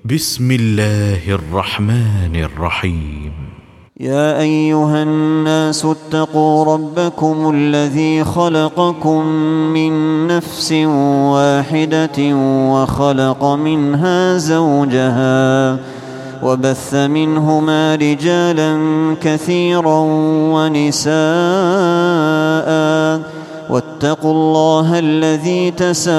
بسم الله الرحمن الرحيم. يا أيها الناس اتقوا ربكم الذي خلقكم من نفس واحدة وخلق منها زوجها وبث منهما رجالا كثيرا ونساء واتقوا الله الذي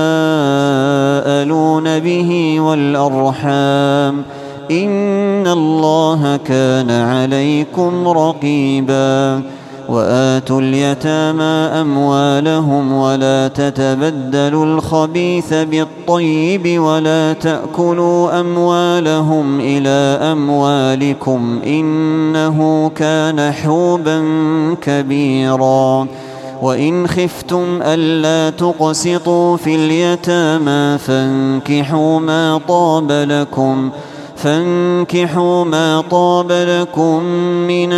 تساءلون به والأرحام إن الله كان عليكم رقيبا. وآتوا اليتامى أموالهم ولا تتبدلوا الخبيث بالطيب ولا تأكلوا أموالهم إلى أموالكم إنه كان حوبا كبيرا. وإن خفتم ألا تقسطوا في اليتامى فانكحوا ما طاب لكم من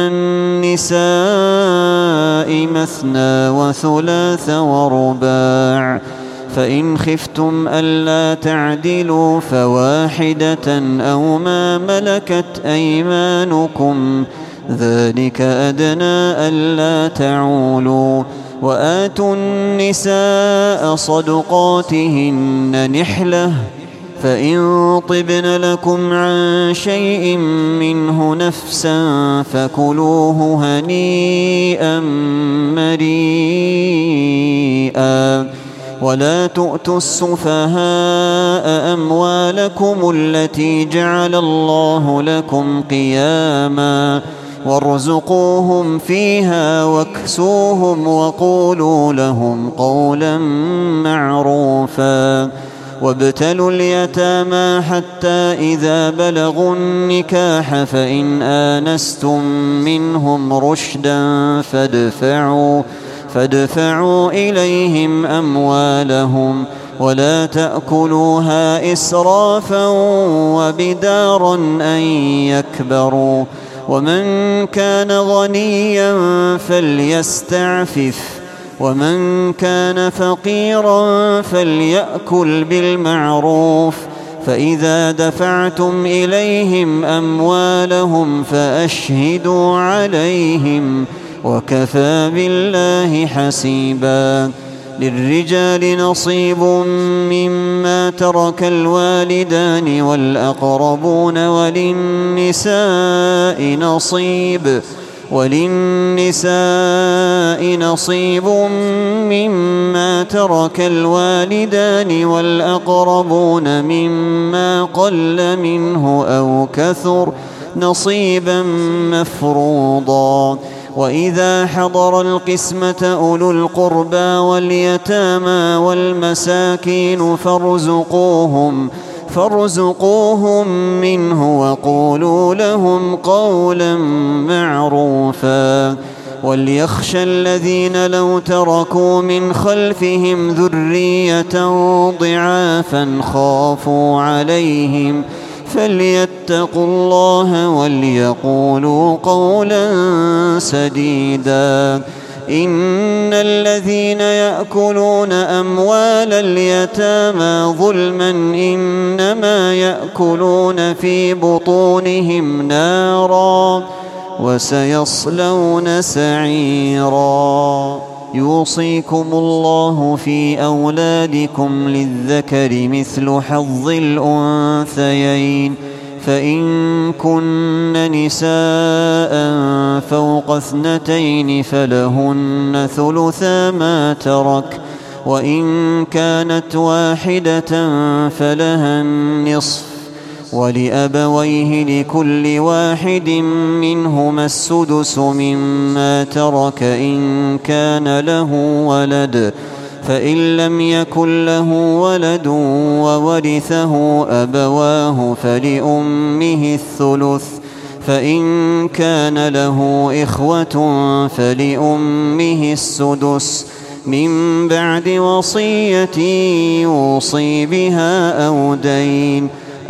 النساء مثنى وثلاث ورباع، فإن خفتم ألا تعدلوا فواحدة أو ما ملكت أيمانكم ذلك أدنى ألا تعولوا. وآتوا النساء صدقاتهن نحلة، فإن طبن لكم عن شيء منه نفسا فكلوه هنيئا مريئا. ولا تؤتوا السفهاء أموالكم التي جعل الله لكم قياما وارزقوهم فيها واكسوهم وقولوا لهم قولا معروفا. وابتلوا اليتامى حتى إذا بلغوا النكاح فإن آنستم منهم رشدا فادفعوا إليهم أموالهم ولا تأكلوها إسرافا وبدارا أن يكبروا. ومن كان غنيا فليستعفف ومن كان فقيرا فليأكل بالمعروف. فإذا دفعتم إليهم أموالهم فأشهدوا عليهم وكفى بالله حسيبا. للرجال نصيب مما ترك الوالدان والأقربون وللنساء نصيب مما ترك الوالدان والأقربون مما قل منه أو كثر نصيبا مفروضا. وإذا حضر القسمة أولو القربى واليتامى والمساكين فارزقوهم منه وقولوا لهم قولا معروفا. وليخشى الذين لو تركوا من خلفهم ذرية ضعافا خافوا عليهم فليتقوا الله وليقولوا قولا سديدا. إن الذين يأكلون أموال اليتامى ظلما إنما يأكلون في بطونهم نارا وسيصلون سعيرا. يوصيكم الله في أولادكم للذكر مثل حظ الأنثيين، فإن كن نساء فوق 2 فلهن ثلثا ما ترك، وإن كانت واحدة فلها النصف، ولأبويه لكل واحد منهما السدس مما ترك إن كان له ولد، فإن لم يكن له ولد وورثه أبواه فلأمه الثلث، فإن كان له إخوة فلأمه السدس من بعد وصية يوصي بها أو دين.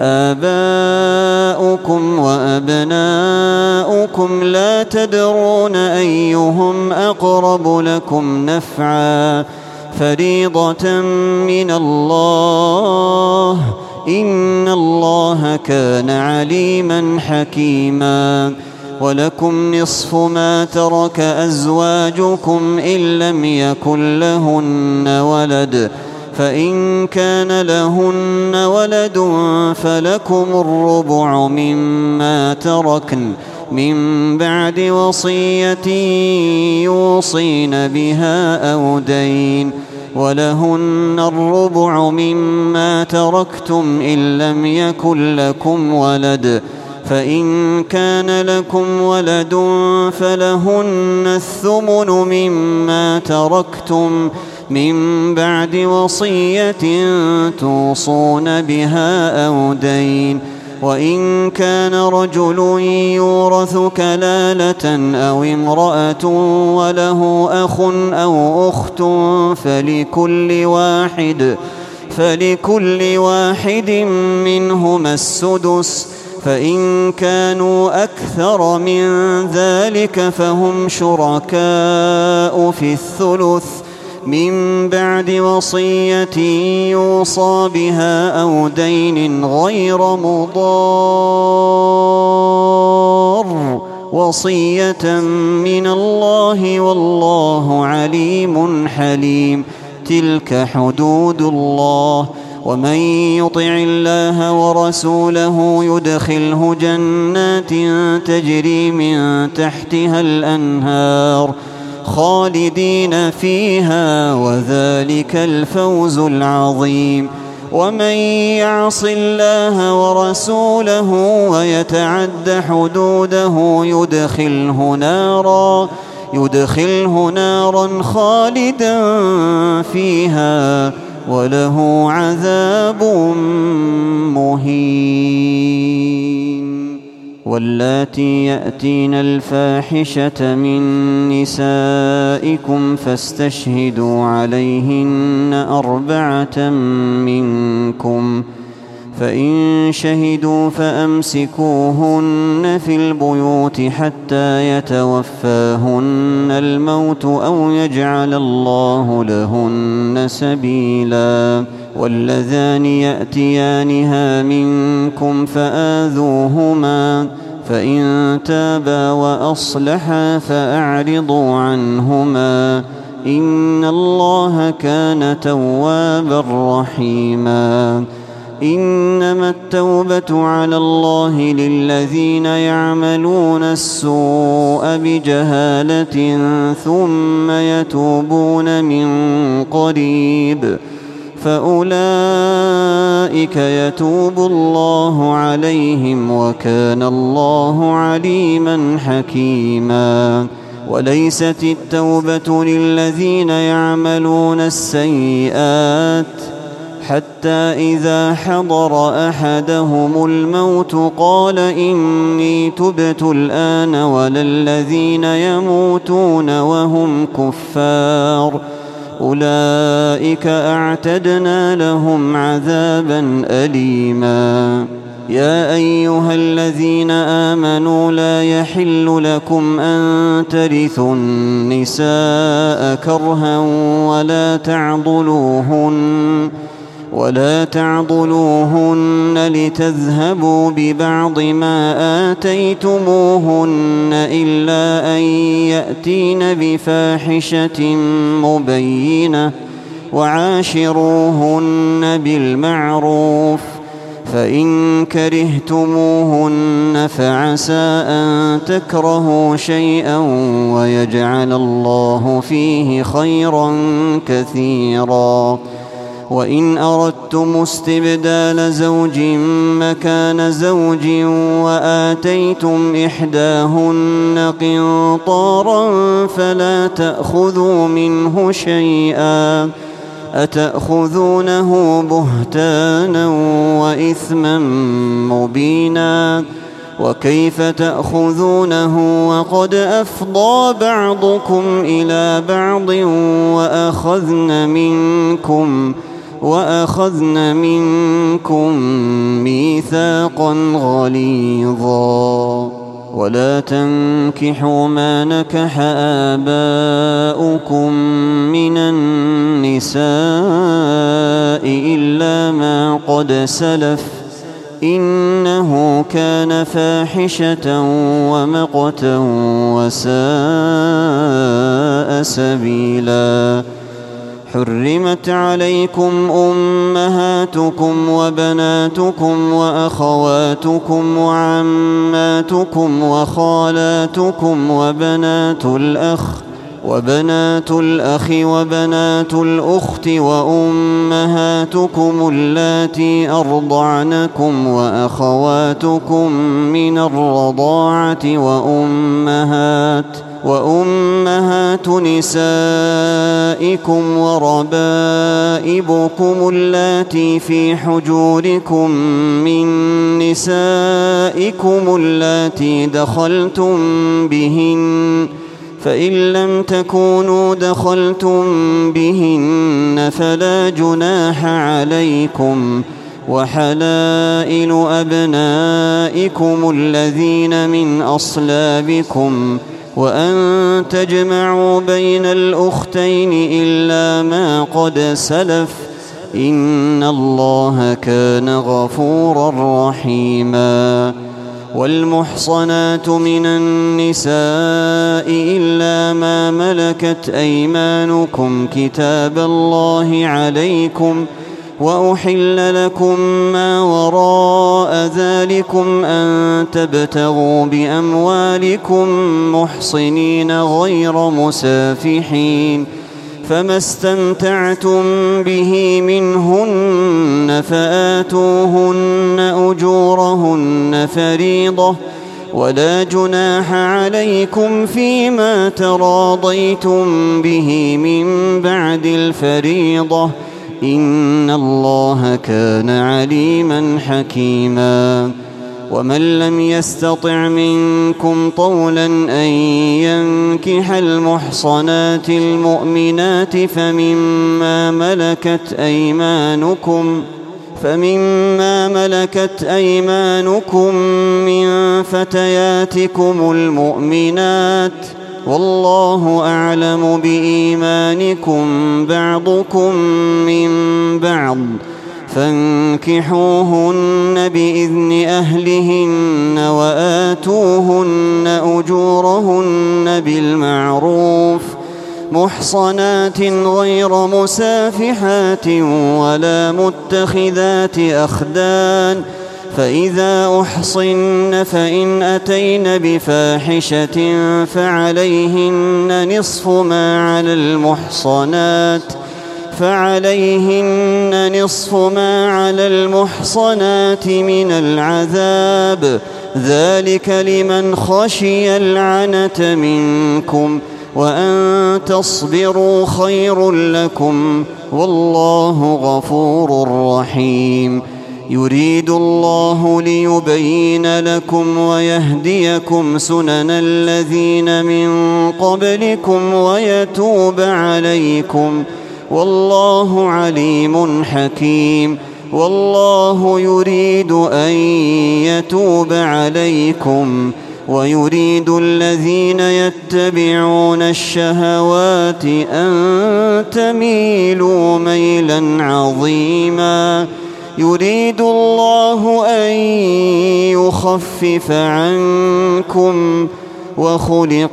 آباؤكم وأبناؤكم لا تدرون أيهم أقرب لكم نفعا فريضة من الله إن الله كان عليما حكيما. ولكم نصف ما ترك أزواجكم إن لم يكن لهن ولد، فإن كان لهن ولد فلكم الربع مما تركن من بعد وصية يوصين بها أو دين، ولهن الربع مما تركتم إن لم يكن لكم ولد، فإن كان لكم ولد فلهن الثمن مما تركتم من بعد وصية توصون بها أو دين. وإن كان رجل يورث كلالة أو امرأة وله أخ أو أخت فلكل واحد منهما السدس، فإن كانوا أكثر من ذلك فهم شركاء في الثلث من بعد وصية يوصى بها أو دين غير مضار، وصية من الله والله عليم حليم. تلك حدود الله، ومن يطع الله ورسوله يدخله جنات تجري من تحتها الأنهار خالدين فيها، وذلك الفوز العظيم. ومن يعص الله ورسوله ويتعد حدوده يدخله نارا خالدا فيها وله عذاب مهين. واللاتي يأتين الفاحشة من نسائكم فاستشهدوا عليهن 4 منكم، فإن شهدوا فأمسكوهن في البيوت حتى يتوفاهن الموت أو يجعل الله لهن سبيلا. واللذان يأتيانها منكم فآذوهما، فإن تابا وأصلحا فأعرضوا عنهما، إن الله كان توابا رحيما. إنما التوبة على الله للذين يعملون السوء بجهالة ثم يتوبون من قريب فأولئك يتوب الله عليهم وكان الله عليما حكيما. وليست التوبة للذين يعملون السيئات حتى إذا حضر أحدهم الموت قال إني تبت الآن، ولا الذين يموتون وهم كفار أولئك أعتدنا لهم عذابا أليما. يا أيها الذين آمنوا لا يحل لكم أن ترثوا النساء كرها ولا تعضلوهن لتذهبوا ببعض ما آتيتموهن إلا أن يأتين بفاحشة مبينة، وعاشروهن بالمعروف، فإن كرهتموهن فعسى أن تكرهوا شيئا ويجعل الله فيه خيرا كثيرا. وإن أردتم استبدال زوج مكان زوج وآتيتم إحداهن قنطارا فلا تأخذوا منه شيئا، أتأخذونه بهتانا وإثما مبينا، وكيف تأخذونه وقد أفضى بعضكم إلى بعض وأخذن منكم ميثاقا غليظا. ولا تنكحوا ما نكح آباؤكم من النساء إلا ما قد سلف إنه كان فاحشة ومقتا وساء سبيلا. حرمت عليكم أمهاتكم وبناتكم وأخواتكم وعماتكم وخالاتكم وبنات الأخ وبنات الأخت وأمهاتكم اللاتي أرضعنكم وأخواتكم من الرضاعة وأمهات نسائكم وربائبكم اللاتي في حجوركم من نسائكم اللاتي دخلتم بهن، فإن لم تكونوا دخلتم بهن فلا جناح عليكم، وحلائل أبنائكم الذين من أصلابكم، وأن تجمعوا بين الأختين إلا ما قد سلف إن الله كان غفورا رحيما. والمحصنات من النساء إلا ما ملكت أيمانكم كتاب الله عليكم، وأحل لكم ما وراء ذلكم أن تبتغوا بأموالكم محصنين غير مسافحين، فما استمتعتم به منهن فآتوهن أجورهن فريضة، ولا جناح عليكم فيما تراضيتم به من بعد الفريضة إن الله كان عليما حكيما. ومن لم يستطع منكم طولا أن ينكح المحصنات المؤمنات فمما ملكت أيمانكم من فتياتكم المؤمنات، والله أعلم بإيمانكم بعضكم من بعض، فانكحوهن بإذن أهلهن وآتوهن أجورهن بالمعروف محصنات غير مسافحات ولا متخذات أخدان، فإذا أحصن فإن أتين بفاحشة فعليهن نصف ما على المحصنات من العذاب، ذلك لمن خشي العنة منكم، وأن تصبروا خير لكم، والله غفور رحيم. يريد الله ليبين لكم ويهديكم سنن الذين من قبلكم ويتوب عليكم، والله عليم حكيم. والله يريد أن يتوب عليكم ويريد الذين يتبعون الشهوات أن تميلوا ميلا عظيما. يريد الله أن يخفف عنكم وخلق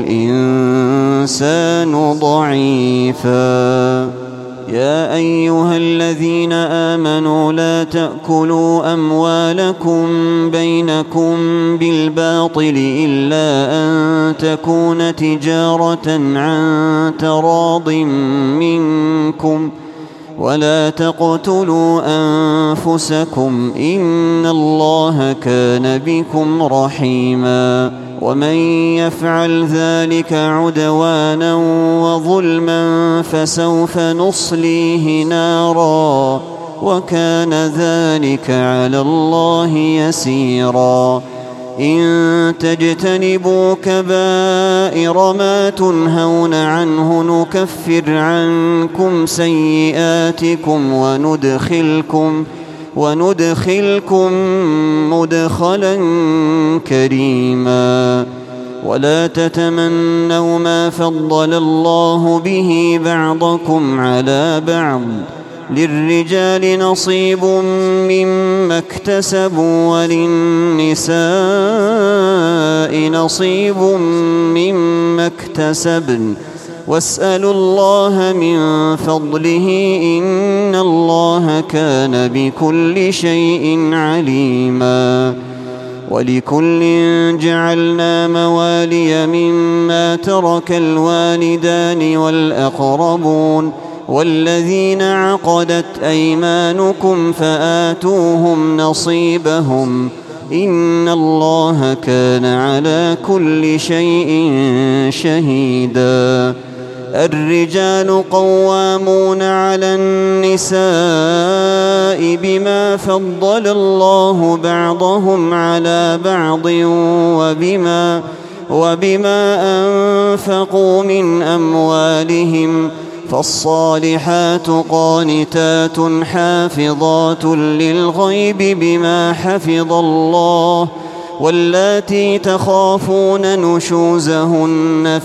الإنسان ضعيفا. يا أيها الذين آمنوا لا تأكلوا أموالكم بينكم بالباطل إلا أن تكون تجارة عن تراض منكم، ولا تقتلوا أنفسكم إن الله كان بكم رحيما. ومن يفعل ذلك عدوانا وظلما فسوف نصليه نارا وكان ذلك على الله يسيرا. إن تجتنبوا كبائر ما تنهون عنه نكفر عنكم سيئاتكم وندخلكم مدخلا كريما. ولا تتمنوا ما فضل الله به بعضكم على بعض، للرجال نصيب مما اكتسبوا وللنساء نصيب مما اكتسبن، واسألوا الله من فضله إن الله كان بكل شيء عليما. ولكل جعلنا موالي مما ترك الوالدان والأقربون والذين عقدت أيمانكم فآتوهم نصيبهم، إن الله كان على كل شيء شهيدا. الرجال قوامون على النساء بما فضل الله بعضهم على بعض وبما أنفقوا من أموالهم، فالصالحات قانتات حافظات للغيب بما حفظ الله، واللاتي تخافون نشوزهن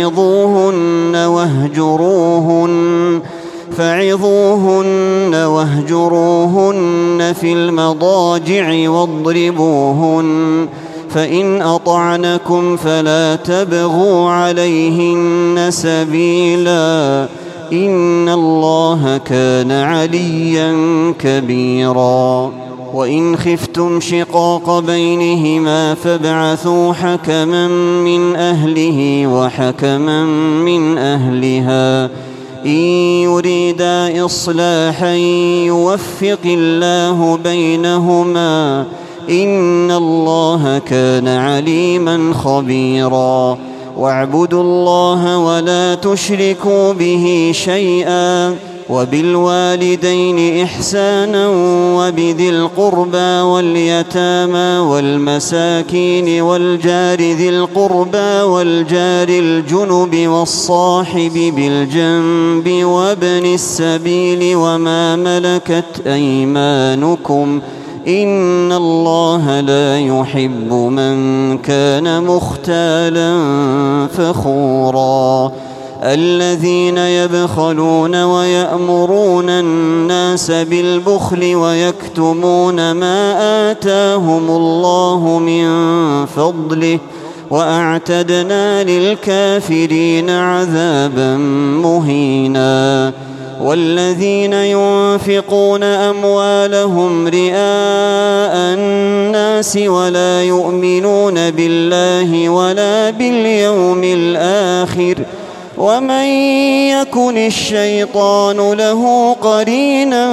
فعظوهن واهجروهن في المضاجع واضربوهن، فإن أطعنكم فلا تبغوا عليهن سبيلا، إن الله كان عليا كبيرا. وإن خفتم شقاق بينهما فابعثوا حكما من أهله وحكما من أهلها، إن يريدا إصلاحا يوفق الله بينهما، إن الله كان عليما خبيرا. واعبدوا الله ولا تشركوا به شيئا، وبالوالدين إحسانا وبذي القربى واليتامى والمساكين والجار ذي القربى والجار الجنب والصاحب بالجنب وابن السبيل وما ملكت أيمانكم، إن الله لا يحب من كان مختالا فخورا. الذين يبخلون ويأمرون الناس بالبخل ويكتمون ما آتاهم الله من فضله، وأعتدنا للكافرين عذابا مهينا. والذين ينفقون أموالهم رئاء الناس ولا يؤمنون بالله ولا باليوم الآخر، ومن يكن الشيطان له قرينا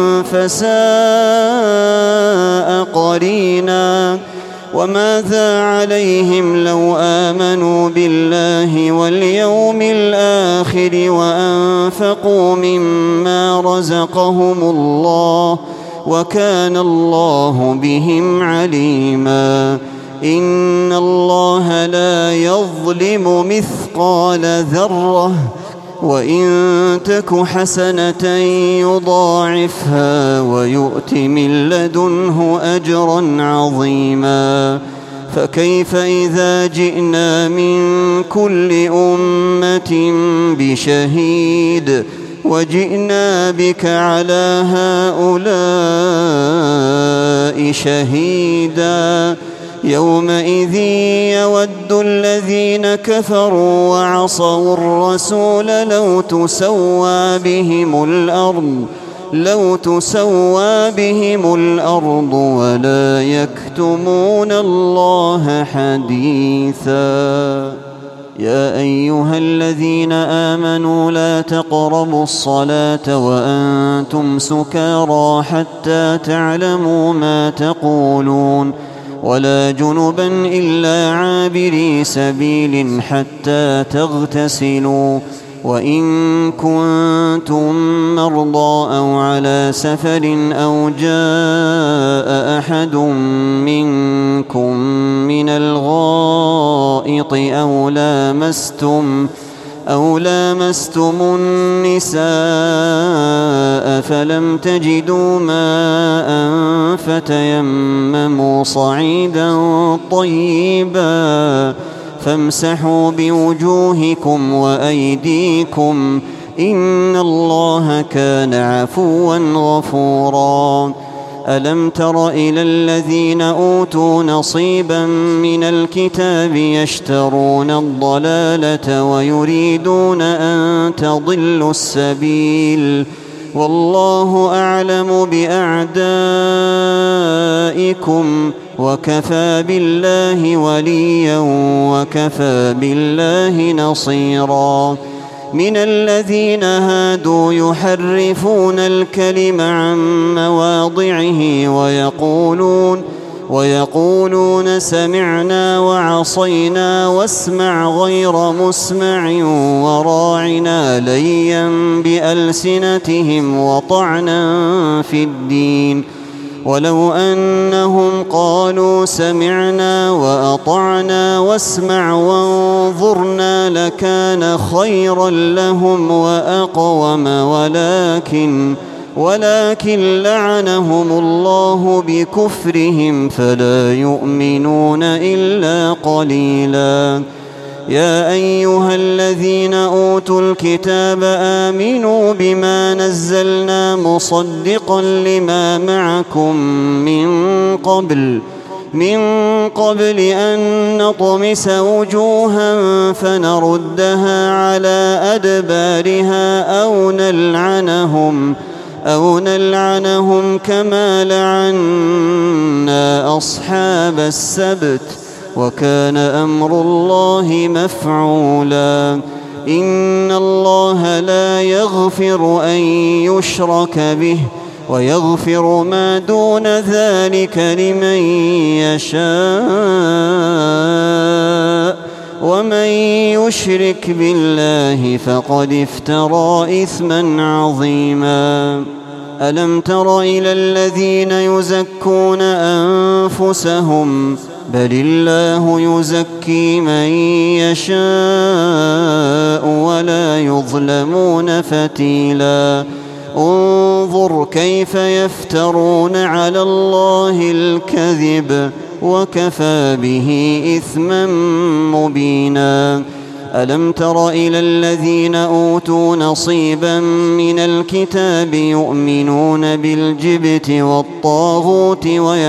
فساء قرينا. وماذا عليهم لو آمنوا بالله واليوم الآخر وأنفقوا مما رزقهم الله، وكان الله بهم عليما. إن الله لا يظلم مثقال ذرة، وإن تك حسنة يضاعفها ويؤت من لدنه أجرا عظيما. فكيف إذا جئنا من كل أمة بشهيد وجئنا بك على هؤلاء شهيدا، يومئذ يود الذين كفروا وعصوا الرسول لو تسوى بهم الأرض ولا يكتمون الله حديثا. يا أيها الذين آمنوا لا تقربوا الصلاة وأنتم سكارى حتى تعلموا ما تقولون، ولا جنبا إلا عابري سبيل حتى تغتسلوا، وإن كنتم مرضى أو على سفر أو جاء أحد منكم من الغائط أو لامستم لمستم النساء فلم تجدوا ماء فتيمموا صعيدا طيبا فامسحوا بوجوهكم وأيديكم إن الله كان عفوا غفورا. ألم تر إلى الذين أوتوا نصيبا من الكتاب يشترون الضلالة ويريدون أن تضلوا السبيل والله أعلم بأعدائكم وكفى بالله وليا وكفى بالله نصيرا. من الذين هادوا يحرفون الكلم عن مواضعه ويقولون سمعنا وعصينا واسمع غير مسمع وراعنا ليا بألسنتهم وطعنا في الدين ولو أنهم قالوا سمعنا وأطعنا واسمع وانظرنا لكان خيرا لهم وأقوم ولكن لعنهم الله بكفرهم فلا يؤمنون إلا قليلا. يا أيها الذين أوتوا الكتاب آمنوا بما نزلنا مصدقا لما معكم من قبل أن نطمس وجوها فنردها على أدبارها أو نلعنهم كما لعنا أصحاب السبت وكان أمر الله مفعولا. إن الله لا يغفر أن يشرك به ويغفر ما دون ذلك لمن يشاء ومن يشرك بالله فقد افترى إثما عظيما. ألم تر إلى الذين يزكون أنفسهم بل الله يزكي من يشاء ولا يظلمون فتيلا. انظر كيف يفترون على الله الكذب وكفى به إثما مبينا. ألم تر إلى الذين أوتوا نصيبا من الكتاب يؤمنون بالجبت والطاغوت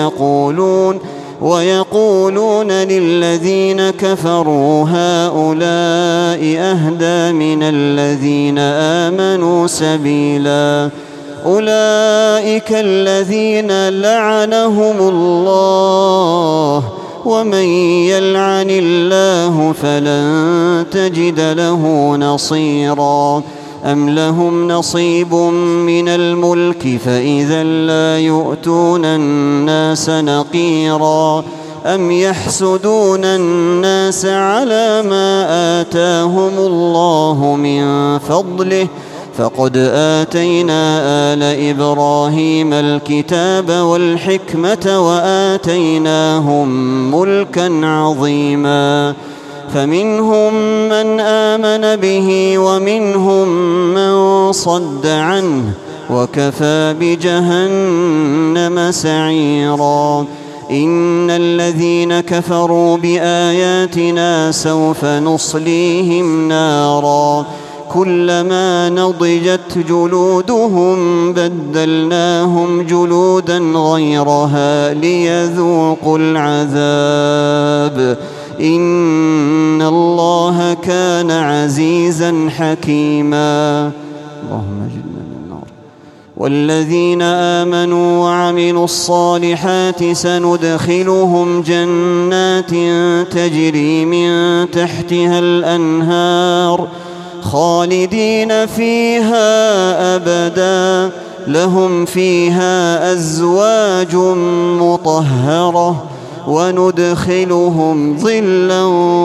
ويقولون للذين كفروا هؤلاء أهدى من الذين آمنوا سبيلا. أولئك الذين لعنهم الله ومن يلعن الله فلن تجد له نصيرا. أم لهم نصيب من الملك فإذا لا يؤتون الناس نقيرا. أم يحسدون الناس على ما آتاهم الله من فضله فقد آتينا آل إبراهيم الكتاب والحكمة وآتيناهم ملكا عظيما. فمنهم من آمن به ومنهم من صد عنه وكفى بجهنم سعيرا. إن الذين كفروا بآياتنا سوف نصليهم نارا كلما نضجت جلودهم بدلناهم جلودا غيرها ليذوقوا العذاب إن الله كان عزيزا حكيما. اللهم اجرنا من النار. والذين آمنوا وعملوا الصالحات سندخلهم جنات تجري من تحتها الأنهار خالدين فيها أبدا لهم فيها أزواج مطهرة وندخلهم ظلا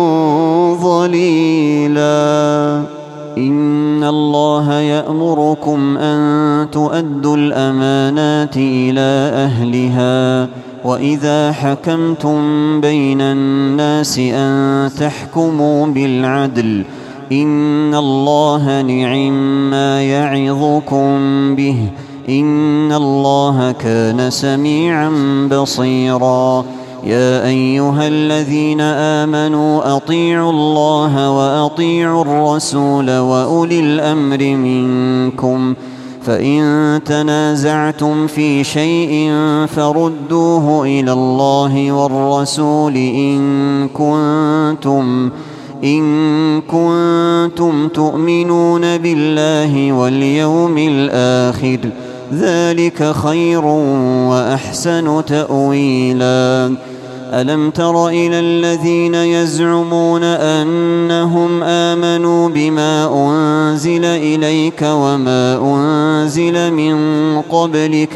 ظليلا. إن الله يأمركم أن تؤدوا الأمانات إلى أهلها وإذا حكمتم بين الناس أن تحكموا بالعدل إن الله نعما يعظكم به إن الله كان سميعا بصيرا يا أيها الذين آمنوا أطيعوا الله وأطيعوا الرسول وأولي الأمر منكم فإن تنازعتم في شيء فردوه إلى الله والرسول إن كنتم تؤمنون بالله واليوم الآخر ذلك خير وأحسن تأويلا ألم تر إلى الذين يزعمون أنهم آمنوا بما أنزل إليك وما أنزل من قبلك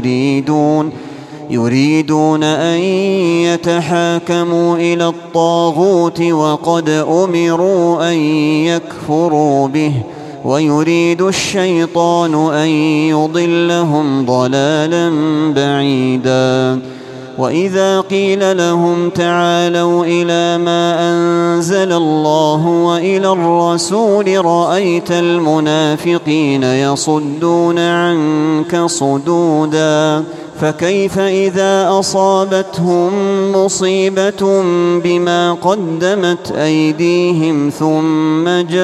يريدون أن يتحاكموا إلى الطاغوت وقد أمروا أن يكفروا به ويريد الشيطان أن يضلهم ضلالا بعيدا وإذا قيل لهم تعالوا إلى ما أنزل الله وإلى الرسول رأيت المنافقين يصدون عنك صدودا فكيف إذا أصابتهم مصيبة بما قدمت أيديهم ثم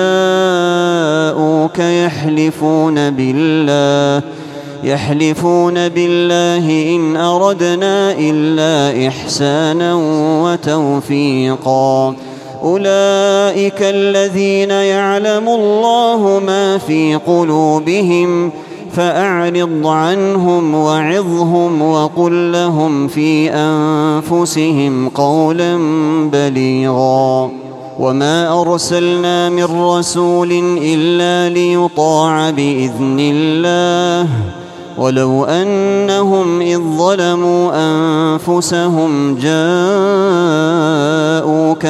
جاءوك يحلفون بالله إن أردنا إلا إحسانا وتوفيقا أولئك الذين يعلم الله ما في قلوبهم فأعرض عنهم وعظهم وقل لهم في أنفسهم قولا بليغا وما أرسلنا من رسول إلا ليطاع بإذن الله ولو أنهم إذ ظلموا أنفسهم جاءوك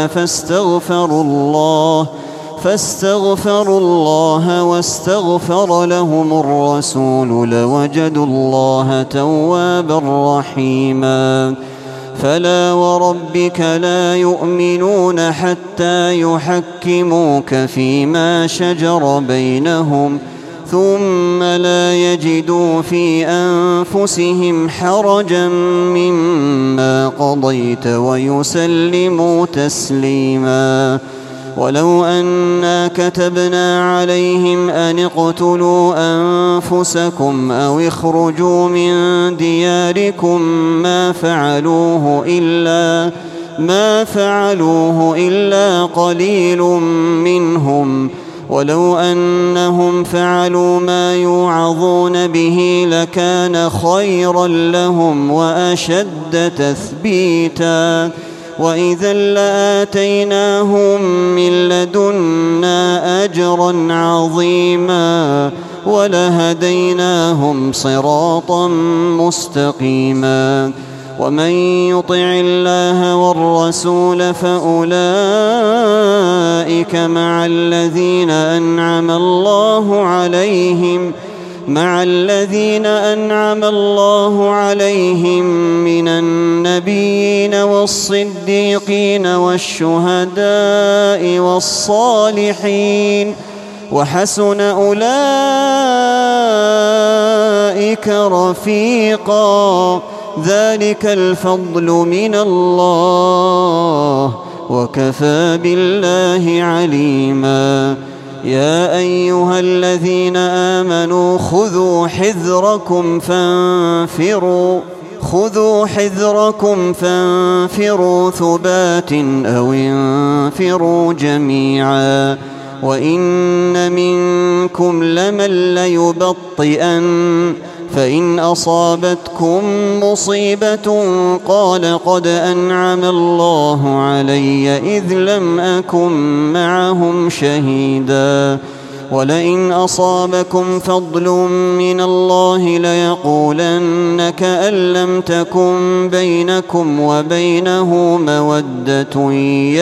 فاستغفروا الله واستغفر لهم الرسول لوجدوا الله توابا رحيما فلا وربك لا يؤمنون حتى يحكموك فيما شجر بينهم ثم لا يجدوا في أنفسهم حرجا مما قضيت ويسلموا تسليما ولو أنا كتبنا عليهم أن اقتلوا أنفسكم أو اخرجوا من دياركم ما فعلوه إلا قليل منهم ولو أنهم فعلوا ما يوعظون به لكان خيرا لهم وأشد تثبيتا وإذا لآتيناهم من لدنا أجرا عظيما ولهديناهم صراطا مستقيما ومن يطع الله والرسول فأولئك مع الذين أنعم الله عليهم من النبيين والصديقين والشهداء والصالحين وحسن أولئك رفيقا ذلك الفضل من الله وكفى بالله عليما يا أيها الذين آمنوا خذوا حذركم فانفروا ثبات أو انفروا جميعا وإن منكم لمن ليبطئن فإن أصابتكم مصيبة قال قد أنعم الله علي إذ لم أكن معهم شهيدا ولئن أصابكم فضل من الله ليقولن كأن لم تكن بينكم وبينه مودة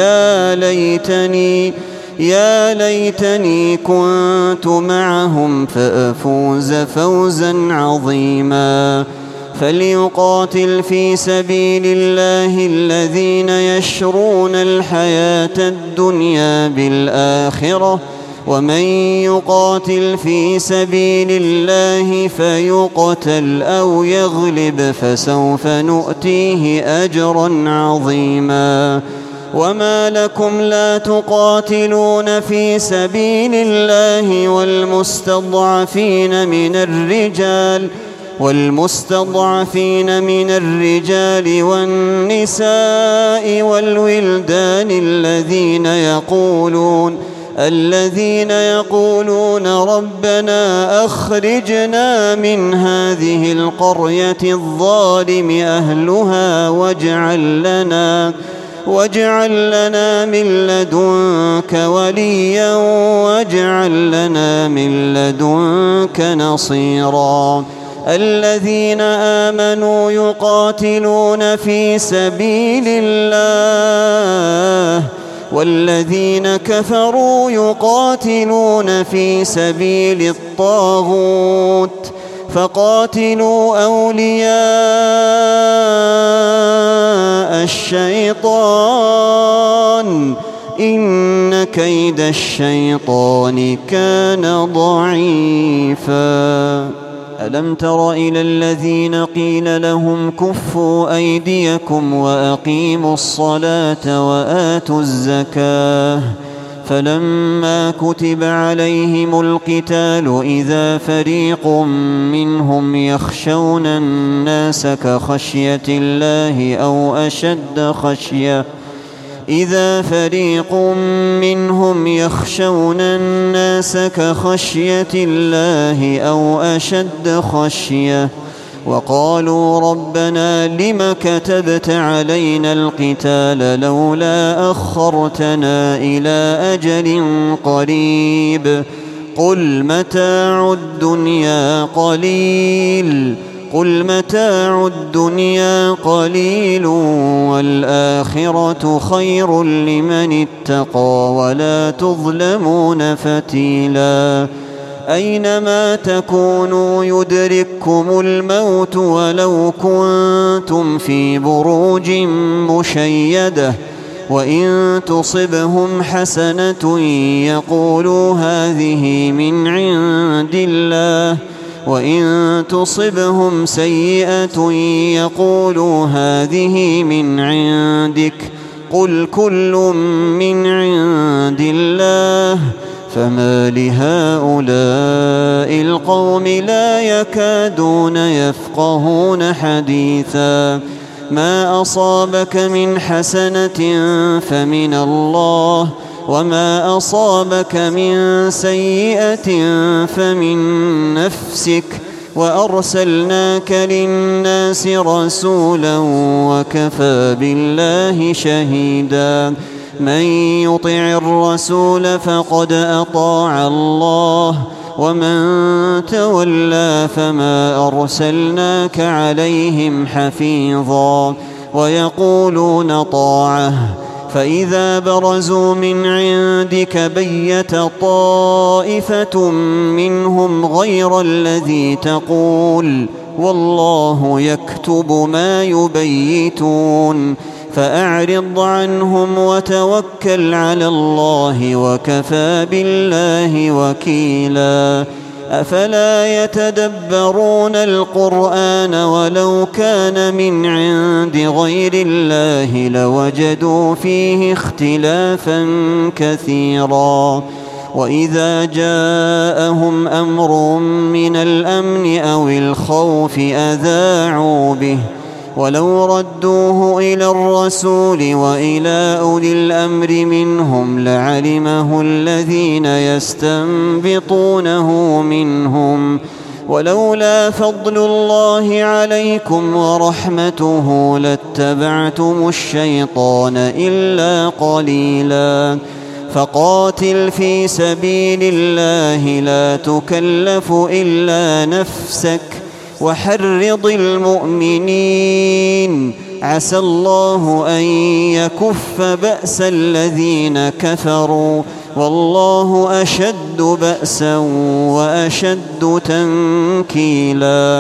يا ليتني كنت معهم فأفوز فوزا عظيما فليقاتل في سبيل الله الذين يشرون الحياة الدنيا بالآخرة ومن يقاتل في سبيل الله فيقتل أو يغلب فسوف نؤتيه أجرا عظيما وما لكم لا تقاتلون في سبيل الله والمستضعفين من الرجال والنساء والولدان الذين يقولون ربنا أخرجنا من هذه القرية الظالم أهلها واجعل لنا من لدنك وليا واجعل لنا من لدنك نصيرا الذين آمنوا يقاتلون في سبيل الله والذين كفروا يقاتلون في سبيل الطاغوت فقاتلوا أولياء الشيطان إن كيد الشيطان كان ضعيفا ألم تر إلى الذين قيل لهم كفوا أيديكم وأقيموا الصلاة وآتوا الزكاة فلما كتب عليهم القتال إذا فريق منهم يخشون الناس كخشية الله أو أشد خشية وقالوا ربنا لم كتبت علينا القتال لولا أخرتنا إلى أجل قريب قل متاع الدنيا قليل والآخرة خير لمن اتقى ولا تظلمون فتيلا أينما تكونوا يدرككم الموت ولو كنتم في بروج مشيدة وإن تصبهم حسنة يقولوا هذه من عند الله وإن تصبهم سيئة يقولوا هذه من عندك قل كل من عند الله فما لهؤلاء القوم لا يكادون يفقهون حديثا ما أصابك من حسنة فمن الله وما أصابك من سيئة فمن نفسك وأرسلناك للناس رسولا وكفى بالله شهيدا من يطع الرسول فقد أطاع الله ومن تولى فما أرسلناك عليهم حفيظا ويقولون طاعة فإذا برزوا من عندك بيت طائفة منهم غير الذي تقول والله يكتب ما يبيتون فأعرض عنهم وتوكل على الله وكفى بالله وكيلا أفلا يتدبرون القرآن ولو كان من عند غير الله لوجدوا فيه اختلافا كثيرا وإذا جاءهم أمر من الأمن أو الخوف أذاعوا به ولو ردوه إلى الرسول وإلى أولي الأمر منهم لعلمه الذين يستنبطونه منهم ولولا فضل الله عليكم ورحمته لاتبعتم الشيطان إلا قليلا فقاتل في سبيل الله لا تكلف إلا نفسك وحرض المؤمنين عسى الله أن يكف بأس الذين كفروا والله أشد بأسا وأشد تنكيلا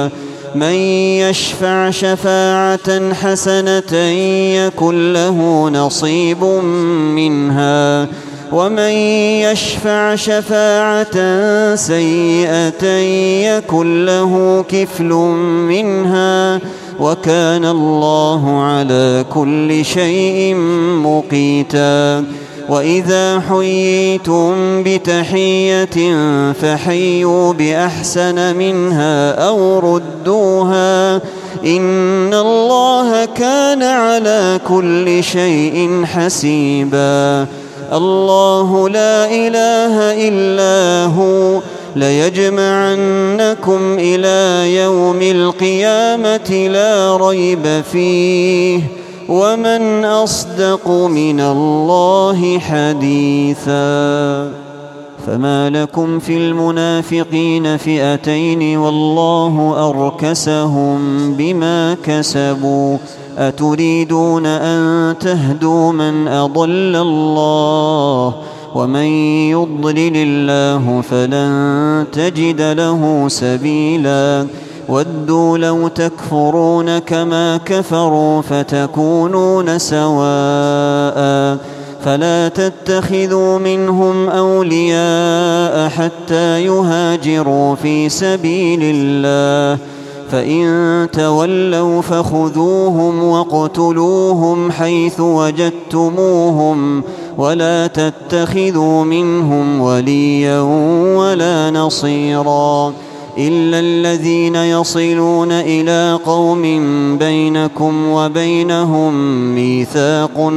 من يشفع شفاعة حسنة يكن له نصيب منها ومن يشفع شفاعة سيئة يكن له كفل منها وكان الله على كل شيء مقيتا. وإذا حييتم بتحية فحيوا بأحسن منها أو ردوها إن الله كان على كل شيء حسيبا. الله لا إله إلا هو ليجمعنكم إلى يوم القيامة لا ريب فيه ومن أصدق من الله حديثا. فما لكم في المنافقين فئتين والله أركسهم بما كسبوا أتريدون أن تهدوا من أضل الله ومن يضلل الله فلن تجد له سبيلا. ودوا لو تكفرون كما كفروا فتكونون سواء فلا تتخذوا منهم أولياء حتى يهاجروا في سبيل الله فإن تولوا فخذوهم واقتلوهم حيث وجدتموهم ولا تتخذوا منهم وليا ولا نصيرا إلا الذين يصلون إلى قوم بينكم وبينهم ميثاق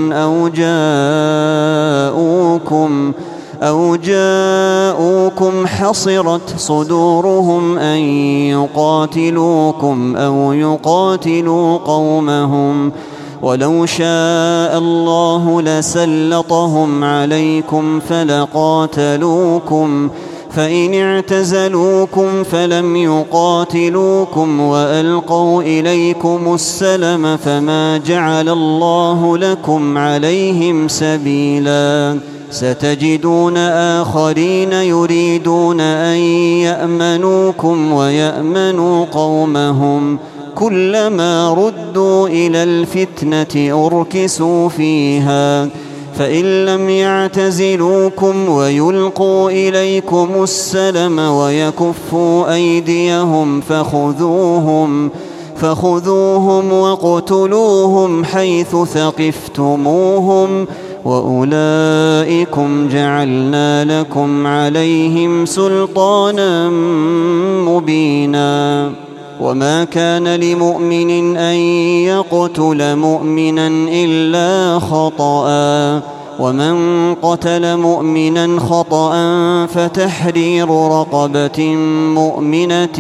أو جاءوكم حصرت صدورهم أن يقاتلوكم أو يقاتلوا قومهم ولو شاء الله لسلطهم عليكم فلقاتلوكم فإن اعتزلوكم فلم يقاتلوكم وألقوا إليكم السلم فما جعل الله لكم عليهم سبيلا. ستجدون آخرين يريدون أن يأمنوكم ويأمنوا قومهم كلما ردوا إلى الفتنة أركسوا فيها فإن لم يعتزلوكم ويلقوا إليكم السلم ويكفوا أيديهم فخذوهم واقتلوهم حيث ثقفتموهم وأولئكم جعلنا لكم عليهم سلطانا مبينا. وما كان لمؤمن أن يقتل مؤمنا إلا خطأ ومن قتل مؤمنا خطأ فتحرير رقبة مؤمنة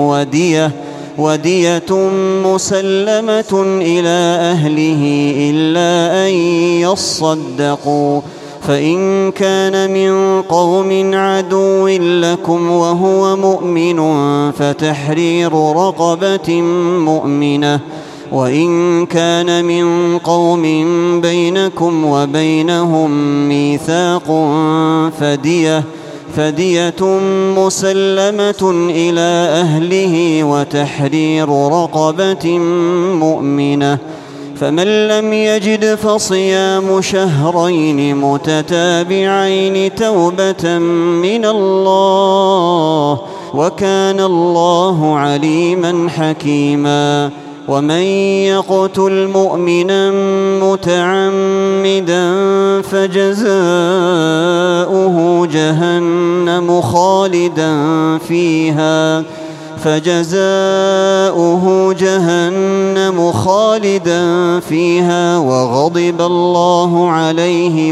ودية مسلمة إلى أهله إلا أن يصدقوا فإن كان من قوم عدو لكم وهو مؤمن فتحرير رقبة مؤمنة وإن كان من قوم بينكم وبينهم ميثاق فدية مسلمة إلى أهله وتحرير رقبة مؤمنة فمن لم يجد فصيام شهرين متتابعين توبة من الله وكان الله عليما حكيما. ومن يقتل مؤمنا متعمدا فجزاؤه جهنم خالدا فيها وغضب الله عليه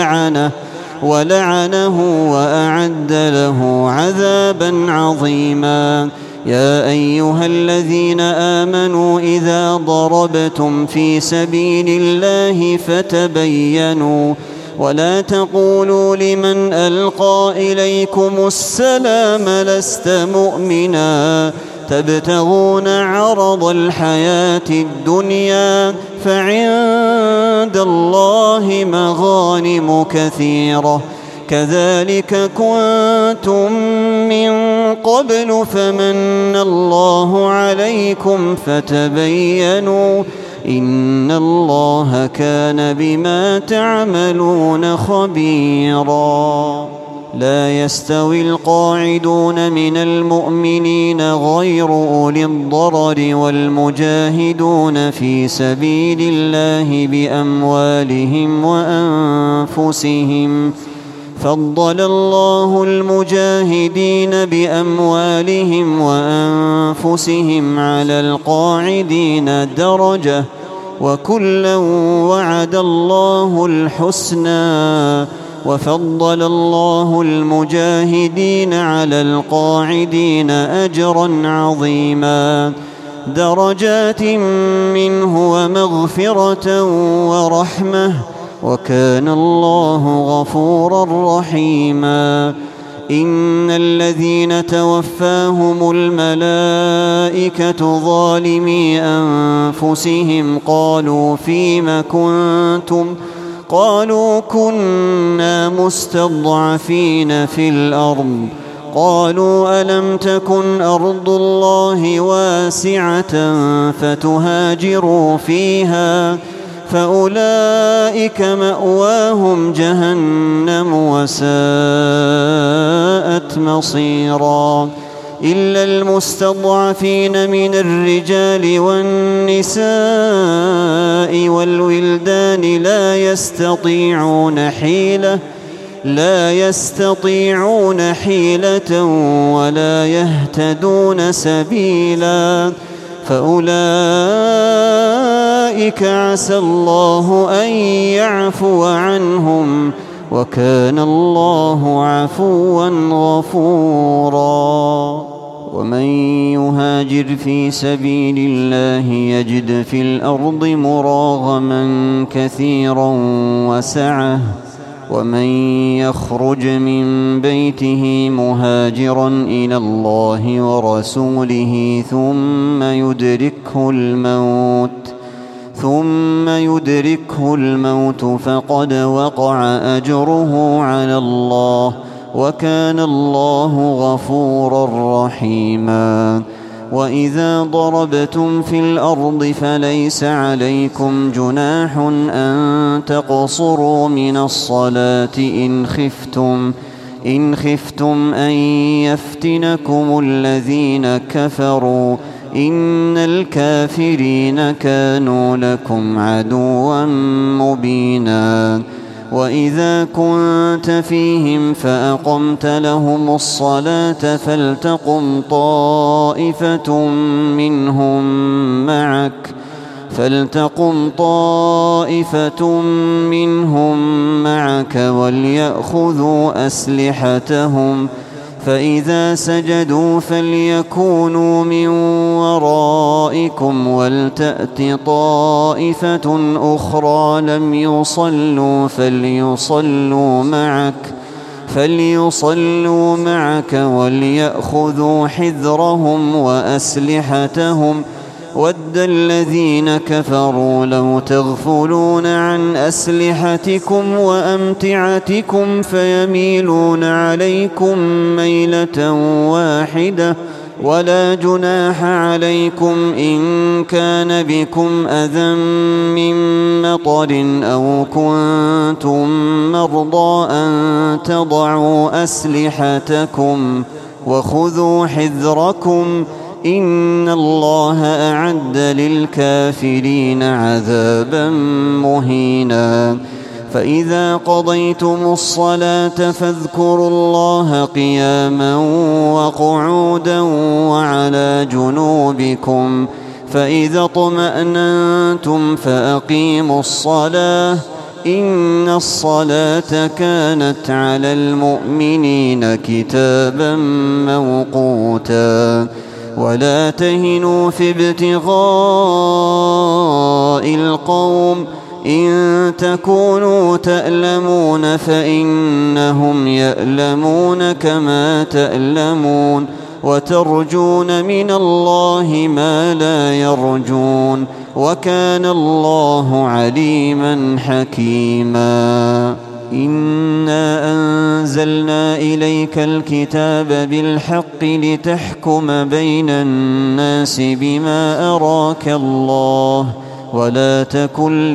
ولعنه وأعد له عذابا عظيما. يا أيها الذين آمنوا إذا ضربتم في سبيل الله فتبينوا ولا تقولوا لمن ألقى إليكم السلام لست مؤمنا تبتغون عرض الحياة الدنيا فعند الله مغانم كثيرة كذلك كنتم من قبل فمن الله عليكم فتبينوا إن الله كان بما تعملون خبيرا. لا يستوي القاعدون من المؤمنين غير أولي الضرر والمجاهدون في سبيل الله بأموالهم وأنفسهم. فضل الله المجاهدين بأموالهم وأنفسهم على القاعدين درجة وكلا وعد الله الحسنى. وفضل الله المجاهدين على القاعدين أجرا عظيما درجات منه ومغفرة ورحمة وكان الله غفورا رحيما. إن الذين توفاهم الملائكة ظالمي أنفسهم قالوا فيم كنتم قالوا كنا مستضعفين في الأرض قالوا ألم تكن أرض الله واسعة فتهاجروا فيها فأولئك مأواهم جهنم وساءت مصيرا. إلا المستضعفين من الرجال والنساء والولدان لا يستطيعون حيلة ولا يهتدون سبيلا فأولئك عسى الله أن يعفو عنهم وكان الله عفوا غفورا. ومن يهاجر في سبيل الله يجد في الأرض مراغما كثيرا وسعة ومن يخرج من بيته مهاجرا إلى الله ورسوله ثم يدركه الموت فقد وقع أجره على الله وكان الله غفورا رحيما. وإذا ضربتم في الأرض فليس عليكم جناح أن تقصروا من الصلاة إن خفتم أن يفتنكم الذين كفروا إن الكافرين كانوا لكم عدوا مبينا. وإذا كنت فيهم فأقمت لهم الصلاة فلتقم طائفة منهم معك وليأخذوا أسلحتهم فإذا سجدوا فليكونوا من ورائكم ولتأت طائفة أخرى لم يصلوا فليصلوا معك وليأخذوا حذرهم وأسلحتهم ود الذين كفروا لو تغفلون عن أسلحتكم وأمتعتكم فيميلون عليكم ميلة واحدة ولا جناح عليكم إن كان بكم أذى من مطر أو كنتم مرضى أن تضعوا أسلحتكم وخذوا حذركم إن الله أعد للكافرين عذابا مهينا. فإذا قضيتم الصلاة فاذكروا الله قياما وقعودا وعلى جنوبكم فإذا اطمأننتم فأقيموا الصلاة إن الصلاة كانت على المؤمنين كتابا موقوتا. ولا تهنوا في ابتغاء القوم إن تكونوا تألمون فإنهم يألمون كما تألمون وترجون من الله ما لا يرجون وكان الله عليما حكيما. إنا أنزلنا إليك الكتاب بالحق لتحكم بين الناس بما أراك الله ولا تكن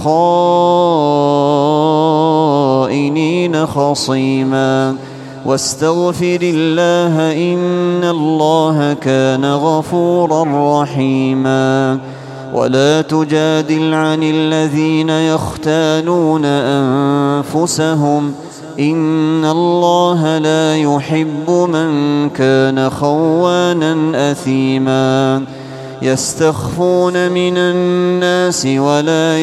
للخائنين خصيما واستغفر الله إن الله كان غفورا رحيما ولا تجادل عن الذين يختانون أنفسهم إن الله لا يحب من كان خوانا أثيما يستخفون من الناس ولا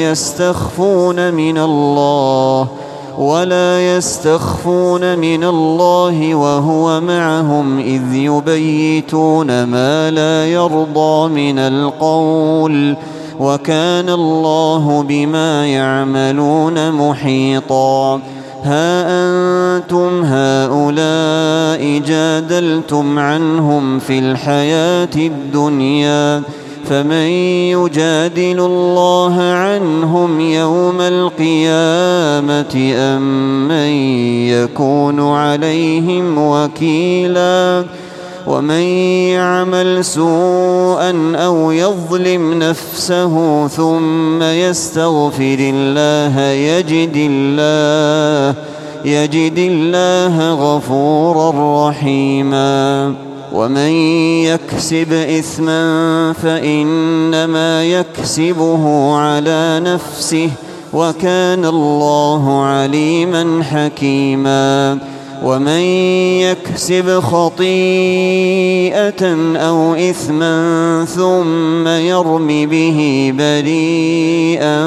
يستخفون من الله وهو معهم إذ يبيتون ما لا يرضى من القول وكان الله بما يعملون محيطا ها أنتم هؤلاء جادلتم عنهم في الحياة الدنيا فمن يجادل الله عنهم يوم القيامة أم من يكون عليهم وكيلا ومن يعمل سوءا أو يظلم نفسه ثم يستغفر الله يجد الله غفورا رحيما ومن يكسب إثما فإنما يكسبه على نفسه وكان الله عليما حكيما ومن يكسب خطيئة أو إثما ثم يرم به بريئا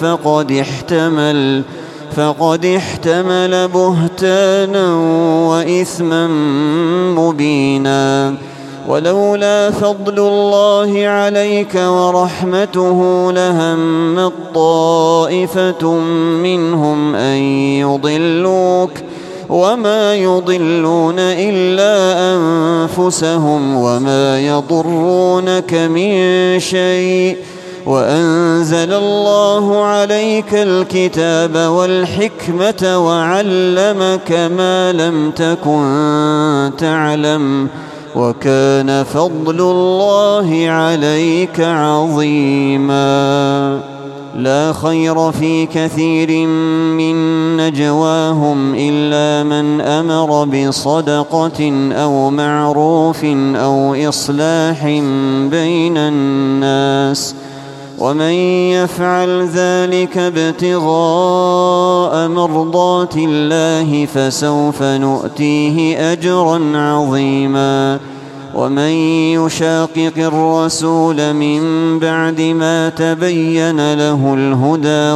فقد احتمل بهتانا وإثما مبينا ولولا فضل الله عليك ورحمته لهمت طائفة منهم أن يضلوك وما يضلون إلا أنفسهم وما يضرونك من شيء وأنزل الله عليك الكتاب والحكمة وعلمك ما لم تكن تعلم وكان فضل الله عليك عظيما لا خير في كثير من نجواهم إلا من أمر بصدقة أو معروف أو إصلاح بين الناس ومن يفعل ذلك ابتغاء مرضات الله فسوف نؤتيه أجرا عظيما ومن يشاقق الرسول من بعد ما تبين له الهدى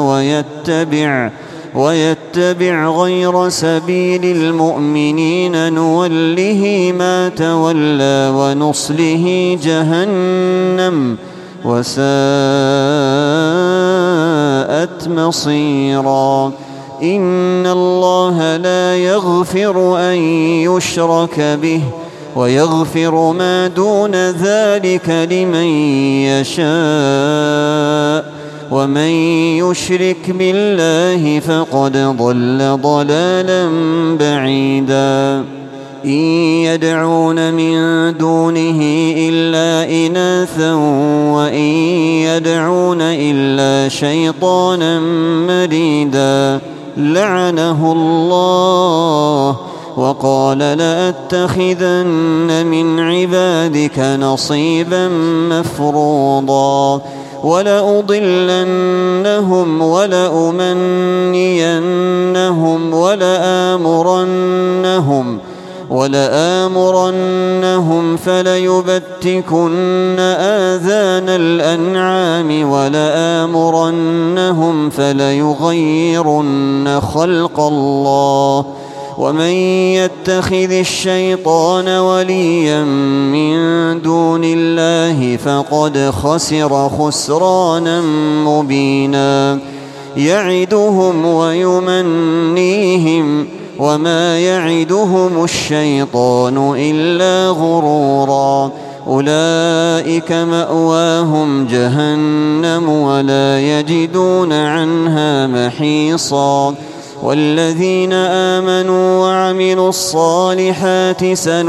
ويتبع غير سبيل المؤمنين نوله ما تولى ونصله جهنم وساءت مصيرا إن الله لا يغفر أن يشرك به ويغفر ما دون ذلك لمن يشاء ومن يشرك بالله فقد ضل ضلالا بعيدا إن يدعون من دونه إلا إناثا وإن يدعون إلا شيطانا مريدا لعنه الله وقال لأتخذن من عبادك نصيبا مفروضا ولأضلنهم ولأمنينهم ولآمرنهم فليبتكن آذان الأنعام ولآمرنهم فليغيرن خلق الله ومن يتخذ الشيطان وليا من دون الله فقد خسر خسرانا مبينا يعدهم ويمنيهم وما يعدهم الشيطان إلا غرورا أولئك مأواهم جهنم ولا يجدون عنها محيصا والذين آمنوا وعملوا الصالحات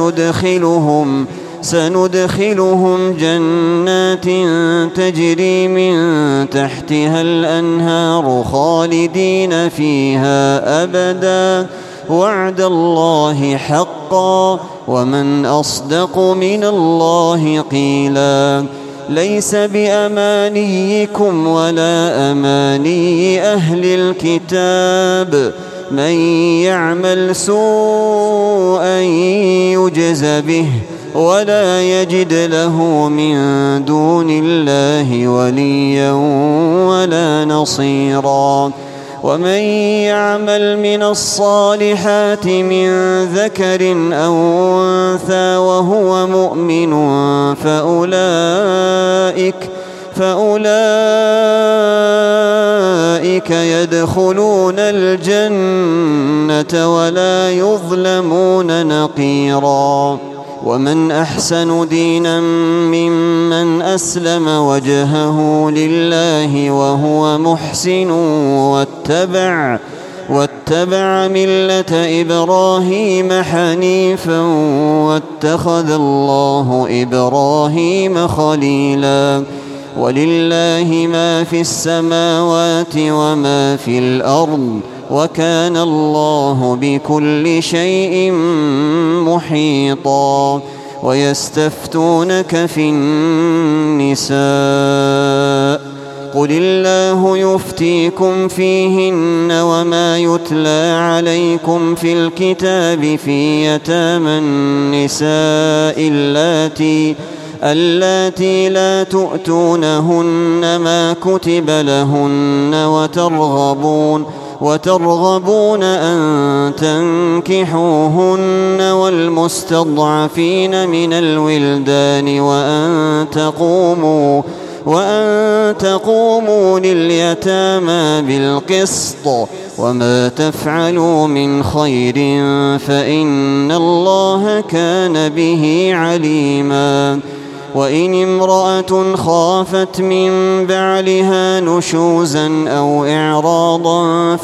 سندخلهم جنات تجري من تحتها الأنهار خالدين فيها أبدا وعد الله حقا ومن أصدق من الله قيلا ليس بأمانيكم ولا أماني أهل الكتاب من يعمل سوءا يجز به ولا يجد له من دون الله وليا ولا نصيرا ومن يعمل من الصالحات من ذكر أو أنثى وهو مؤمن فأولئك يدخلون الجنة ولا يظلمون نقيرا ومن أحسن دينا ممن أسلم وجهه لله وهو محسن واتبع ملة إبراهيم حنيفا واتخذ الله إبراهيم خليلا ولله ما في السماوات وما في الأرض وكان الله بكل شيء محيطا ويستفتونك في النساء قل الله يفتيكم فيهن وما يتلى عليكم في الكتاب في يتامى النساء اللاتي لا تؤتونهن ما كتب لهن وترغبون أن تنكحوهن والمستضعفين من الولدان وأن تقوموا لليتامى بالقسط وما تفعلوا من خير فإن الله كان به عليما وإن امرأة خافت من بعلها نشوزا أو إعراضا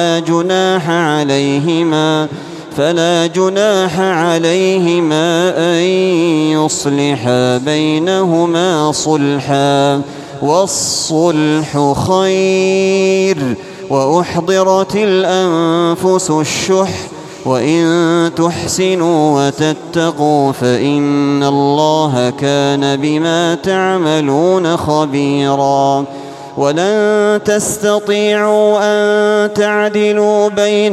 فلا جناح عليهما أن يصلحا بينهما صلحا والصلح خير وأحضرت الأنفس الشح وإن تحسنوا وتتقوا فإن الله كان بما تعملون خبيرا ولن تستطيعوا أن تعدلوا بين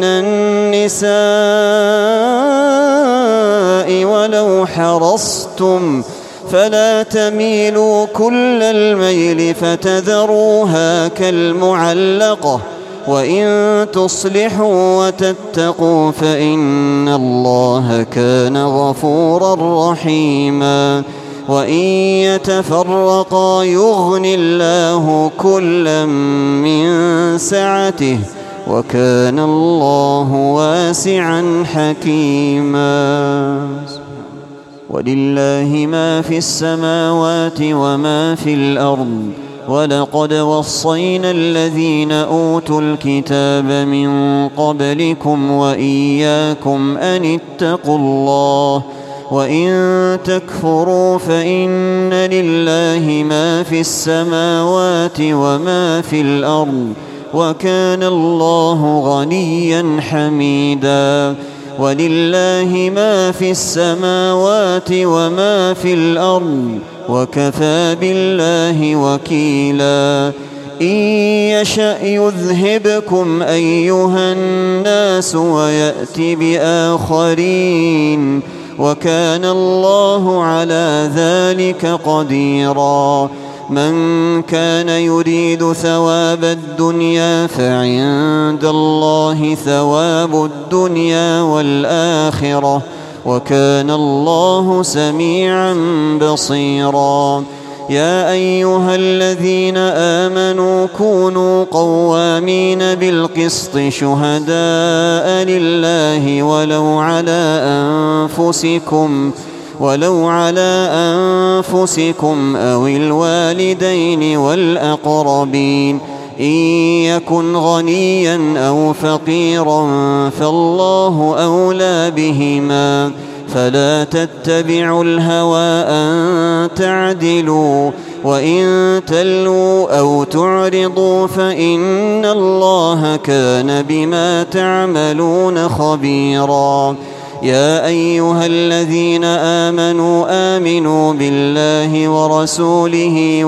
النساء ولو حرصتم فلا تميلوا كل الميل فتذروها كالمعلقة وإن تصلحوا وتتقوا فإن الله كان غفورا رحيما وإن يتفرقا يغن الله كلا من سعته وكان الله واسعا حكيما ولله ما في السماوات وما في الأرض ولقد وصينا الذين أوتوا الكتاب من قبلكم وإياكم أن اتقوا الله وإن تكفروا فإن لله ما في السماوات وما في الأرض وكان الله غنيا حميدا ولله ما في السماوات وما في الأرض وكفى بالله وكيلا إن يشأ يذهبكم أيها الناس ويأت بآخرين وكان الله على ذلك قديرا من كان يريد ثواب الدنيا فعند الله ثواب الدنيا والآخرة وكان الله سميعا بصيرا يا أيها الذين آمنوا كونوا قوامين بالقسط شهداء لله ولو على أنفسكم أو الوالدين والأقربين إن يكن غنيا أو فقيرا فالله أولى بهما فلا تتبعوا الهوى أن تعدلوا وإن تلوا أو تعرضوا فإن الله كان بما تعملون خبيرا يا أيها الذين آمنوا بالله ورسوله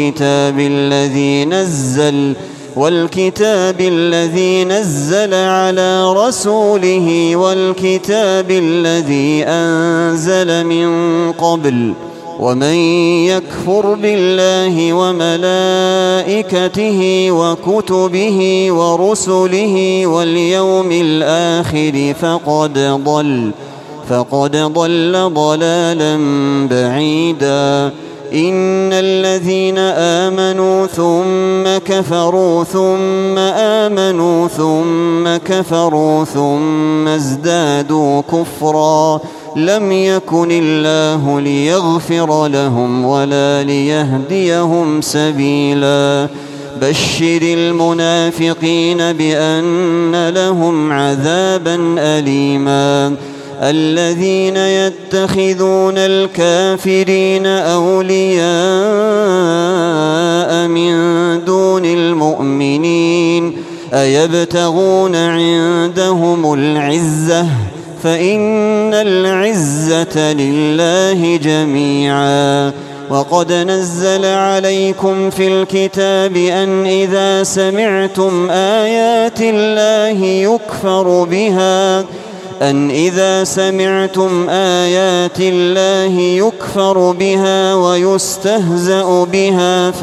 والكتاب الذي نزل على رسوله والكتاب الذي أنزل من قبل ومن يكفر بالله وملائكته وكتبه ورسله واليوم الآخر فقد ضل ضلالا بعيدا إن الذين آمنوا ثم كفروا ثم آمنوا ثم كفروا ثم ازدادوا كفرا لم يكن الله ليغفر لهم ولا ليهديهم سبيلا بشر المنافقين بأن لهم عذابا أليما الذين يتخذون الكافرين أولياء من دون المؤمنين أيبتغون عندهم العزة فإن العزة لله جميعا وقد نزل عليكم في الكتاب أن إذا سمعتم آيات الله يكفر بها ويستهزأ بها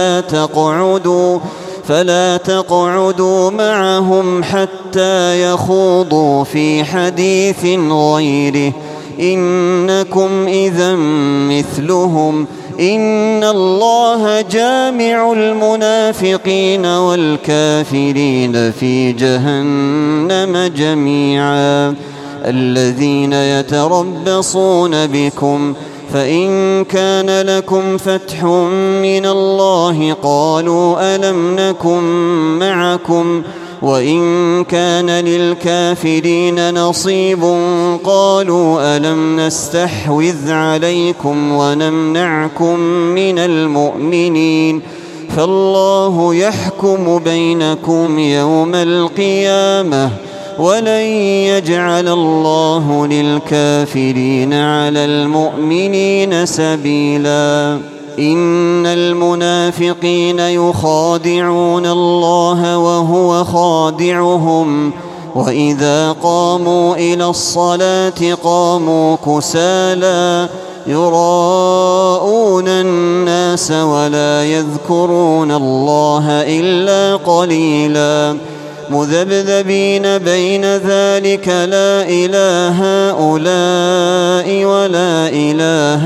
فلا تقعدوا معهم حتى يخوضوا في حديث غيره إنكم إذا مثلهم إن الله جامع المنافقين والكافرين في جهنم جميعا الذين يتربصون بكم فإن كان لكم فتح من الله قالوا ألم نكن معكم وإن كان للكافرين نصيب قالوا ألم نستحوذ عليكم ونمنعكم من المؤمنين فالله يحكم بينكم يوم القيامة ولن يجعل الله للكافرين على المؤمنين سبيلا إن المنافقين يخادعون الله وهو خادعهم وإذا قاموا إلى الصلاة قاموا كسالى يراءون الناس ولا يذكرون الله إلا قليلا مذبذبين بين ذلك لا إله هؤلاء ولا إله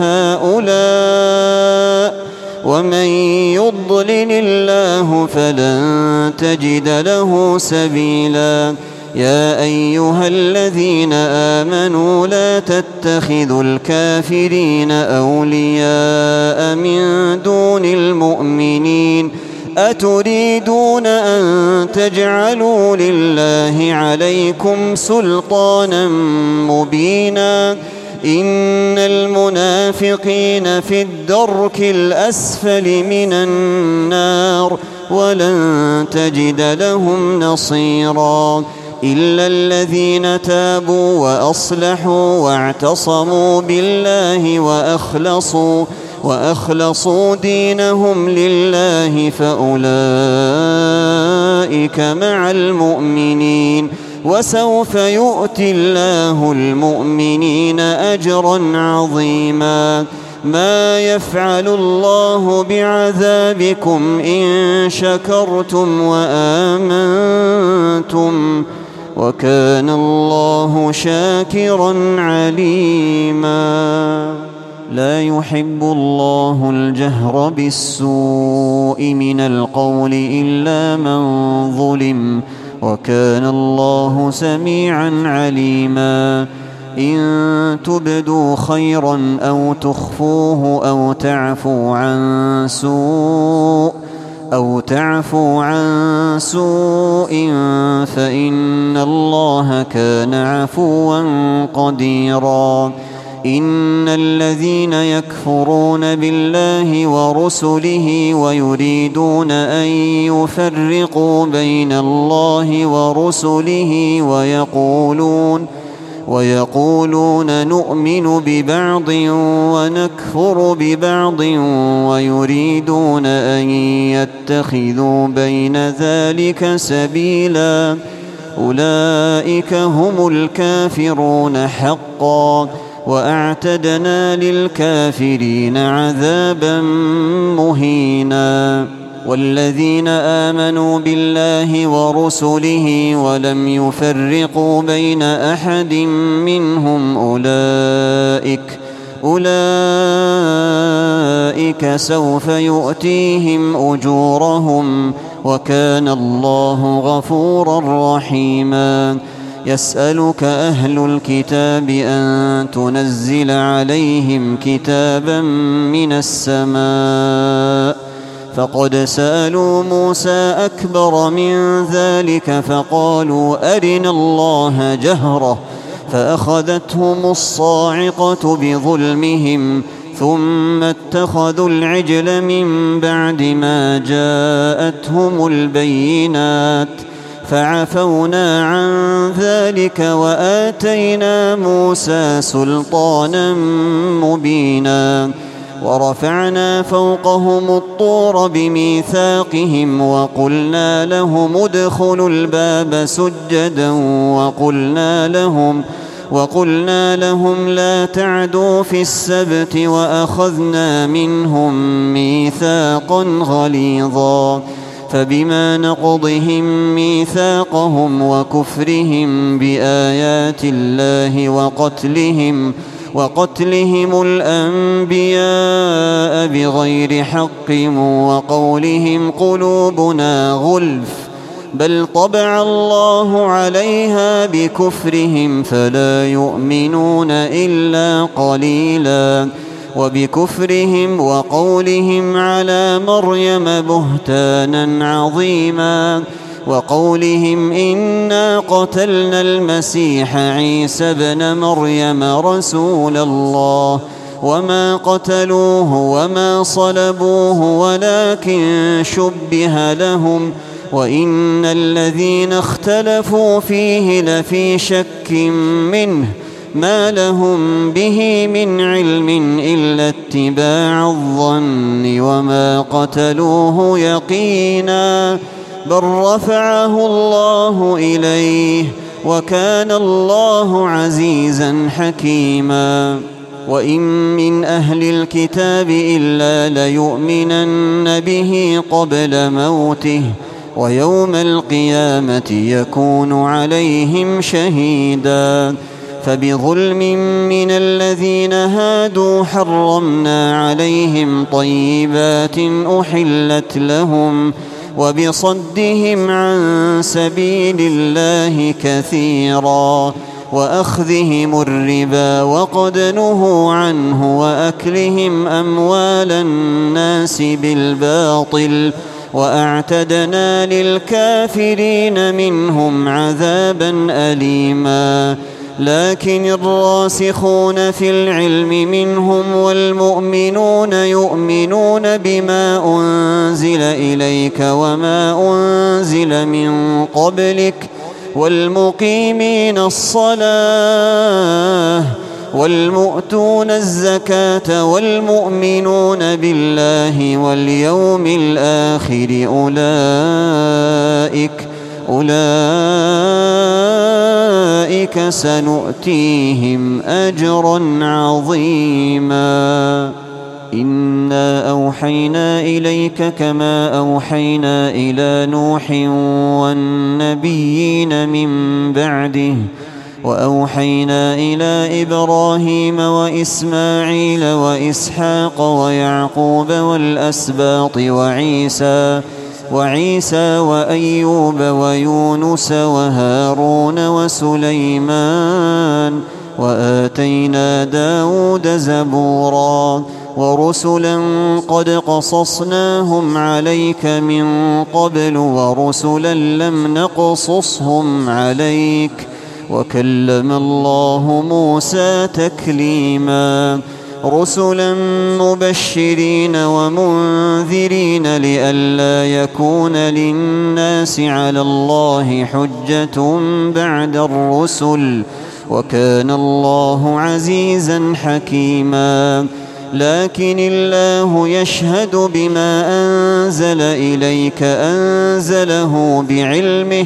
هؤلاء ومن يضلل الله فلن تجد له سبيلا يا أيها الذين آمنوا لا تتخذوا الكافرين أولياء من دون المؤمنين أتريدون أن تجعلوا لله عليكم سلطانا مبينا إن المنافقين في الدرك الأسفل من النار ولن تجد لهم نصيرا إلا الذين تابوا وأصلحوا واعتصموا بالله وأخلصوا دينهم لله فأولئك مع المؤمنين وسوف يؤتي الله المؤمنين أجرا عظيما ما يفعل الله بعذابكم إن شكرتم وآمنتم وكان الله شاكرا عليما لا يحب الله الجهر بالسوء من القول إلا من ظلم وكان الله سميعا عليما إن تبدوا خيرا أو تخفوه أو تعفوا عن سوء أو تعفو عن سوء فإن الله كان عفوا قديرا. إن الذين يكفرون بالله ورسله ويريدون أن يفرقوا بين الله ورسله ويقولون نؤمن ببعض ونكفر ببعض ويريدون أن يتخذوا بين ذلك سبيلا أولئك هم الكافرون حقا وأعتدنا للكافرين عذابا مهينا. والذين آمنوا بالله ورسله ولم يفرقوا بين أحد منهم أولئك سوف يؤتيهم أجورهم وكان الله غفورا رحيما. يسألك أهل الكتاب أن تنزل عليهم كتابا من السماء فقد سألوا موسى أكبر من ذلك فقالوا أرنا الله جهرة فأخذتهم الصاعقة بظلمهم ثم اتخذوا العجل من بعد ما جاءتهم البينات فعفونا عن ذلك وآتينا موسى سلطانا مبينا. ورفعنا فوقهم الطور بميثاقهم وقلنا لهم ادخلوا الباب سجدا وقلنا لهم لا تعدوا في السبت وأخذنا منهم ميثاقا غليظا. فبما نقضهم ميثاقهم وكفرهم بآيات الله وقتلهم الأنبياء بغير حق وقولهم قلوبنا غلف بل طبع الله عليها بكفرهم فلا يؤمنون إلا قليلا. وبكفرهم وقولهم على مريم بهتانا عظيما وقولهم إنا قتلنا المسيح عيسى ابن مريم رسول الله وما قتلوه وما صلبوه ولكن شبه لهم وإن الذين اختلفوا فيه لفي شك منه ما لهم به من علم إلا اتباع الظن وما قتلوه يقينا بل رفعه الله إليه وكان الله عزيزا حكيما. وإن من أهل الكتاب إلا ليؤمنن به قبل موته ويوم القيامة يكون عليهم شهيدا. فبظلم من الذين هادوا حرمنا عليهم طيبات أحلت لهم وبصدهم عن سبيل الله كثيرا وأخذهم الربا وقد نهوا عنه وأكلهم أموال الناس بالباطل وأعتدنا للكافرين منهم عذابا أليما. لكن الراسخون في العلم منهم والمؤمنون يؤمنون بما أنزل إليك وما أنزل من قبلك والمقيمين الصلاة والمؤتون الزكاة والمؤمنون بالله واليوم الآخر أولئك سنؤتيهم أجرا عظيما. إنا أوحينا إليك كما أوحينا إلى نوح والنبيين من بعده وأوحينا إلى إبراهيم وإسماعيل وإسحاق ويعقوب والأسباط وعيسى وأيوب ويونس وهارون وسليمان وآتينا داود زبورا ورسلا قد قصصناهم عليك من قبل ورسلا لم نقصصهم عليك وكلم الله موسى تكليما رسلا مبشرين ومنذرين لئلا يكون للناس على الله حجة بعد الرسل وكان الله عزيزا حكيما لكن الله يشهد بما أنزل إليك أنزله بعلمه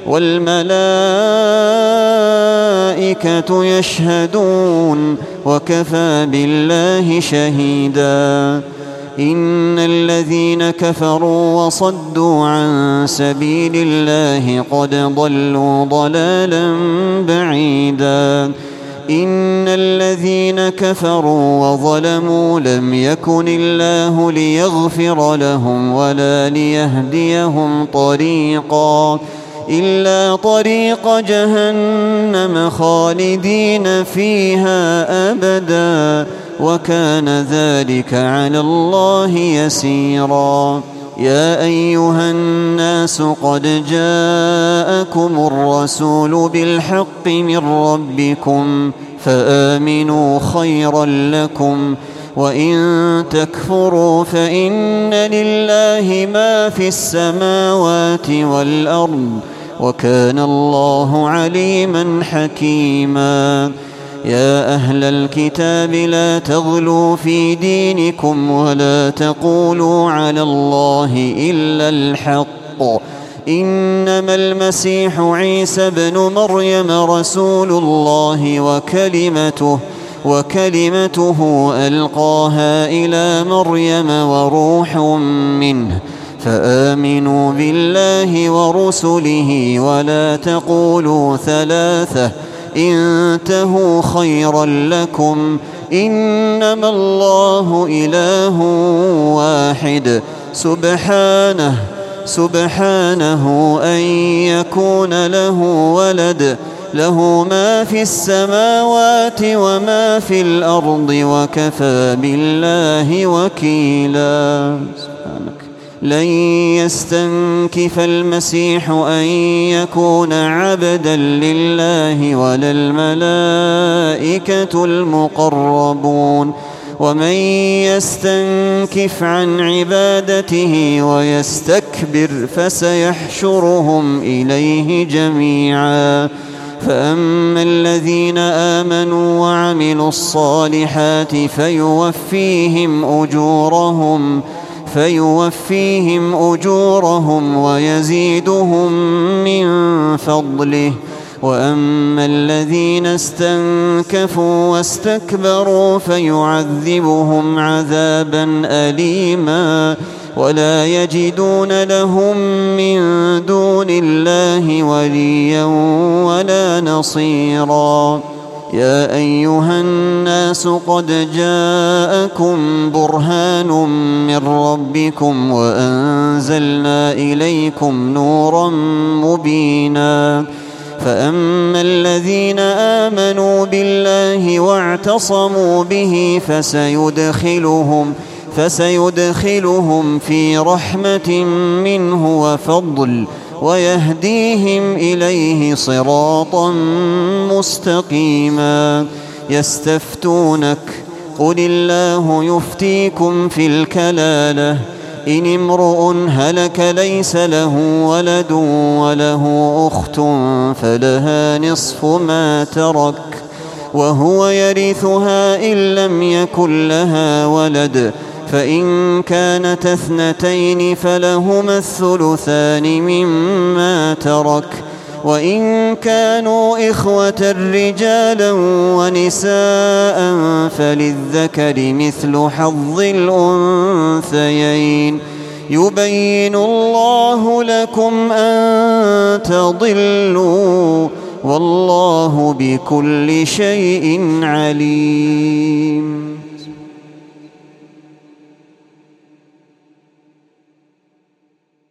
والملائكة يشهدون وكفى بالله شهيدا إن الذين كفروا وصدوا عن سبيل الله قد ضلوا ضلالا بعيدا إن الذين كفروا وظلموا لم يكن الله ليغفر لهم ولا ليهديهم طريقا إلا طريق جهنم خالدين فيها أبدا وكان ذلك على الله يسيرا يا أيها الناس قد جاءكم الرسول بالحق من ربكم فآمنوا خيرا لكم وإن تكفروا فإن لله ما في السماوات والأرض وكان الله عليما حكيما يا أهل الكتاب لا تغلوا في دينكم ولا تقولوا على الله إلا الحق إنما المسيح عيسى بن مريم رسول الله وكلمته ألقاها إلى مريم وروح منه فآمنوا بالله ورسله ولا تقولوا ثلاثة انتهوا خيرا لكم إنما الله إله واحد سبحانه أن يكون له ولد له ما في السماوات وما في الأرض وكفى بالله وكيلا لن يستنكف المسيح أن يكون عبدا لله ولا الملائكة المقربون ومن يستنكف عن عبادته ويستكبر فسيحشرهم إليه جميعا فأما الذين آمنوا وعملوا الصالحات فيوفيهم أجورهم ويزيدهم من فضله وأما الذين استنكفوا واستكبروا فيعذبهم عذابا أليما ولا يجدون لهم من دون الله وليا ولا نصيرا يا أيها الناس قد جاءكم برهان من ربكم وأنزلنا إليكم نورا مبينا فأما الذين آمنوا بالله واعتصموا به فسيدخلهم في رحمة منه وفضل ويهديهم إليه صراطا مستقيما يستفتونك قل الله يفتيكم في الكلالة إن امرؤ هلك ليس له ولد وله أخت فلها نصف ما ترك وهو يرثها إن لم يكن لها ولد فإن كانت اثنتين فلهما الثلثان مما ترك وإن كانوا إخوة رجالا ونساء فللذكر مثل حظ الأنثيين يبين الله لكم أن تضلوا والله بكل شيء عليم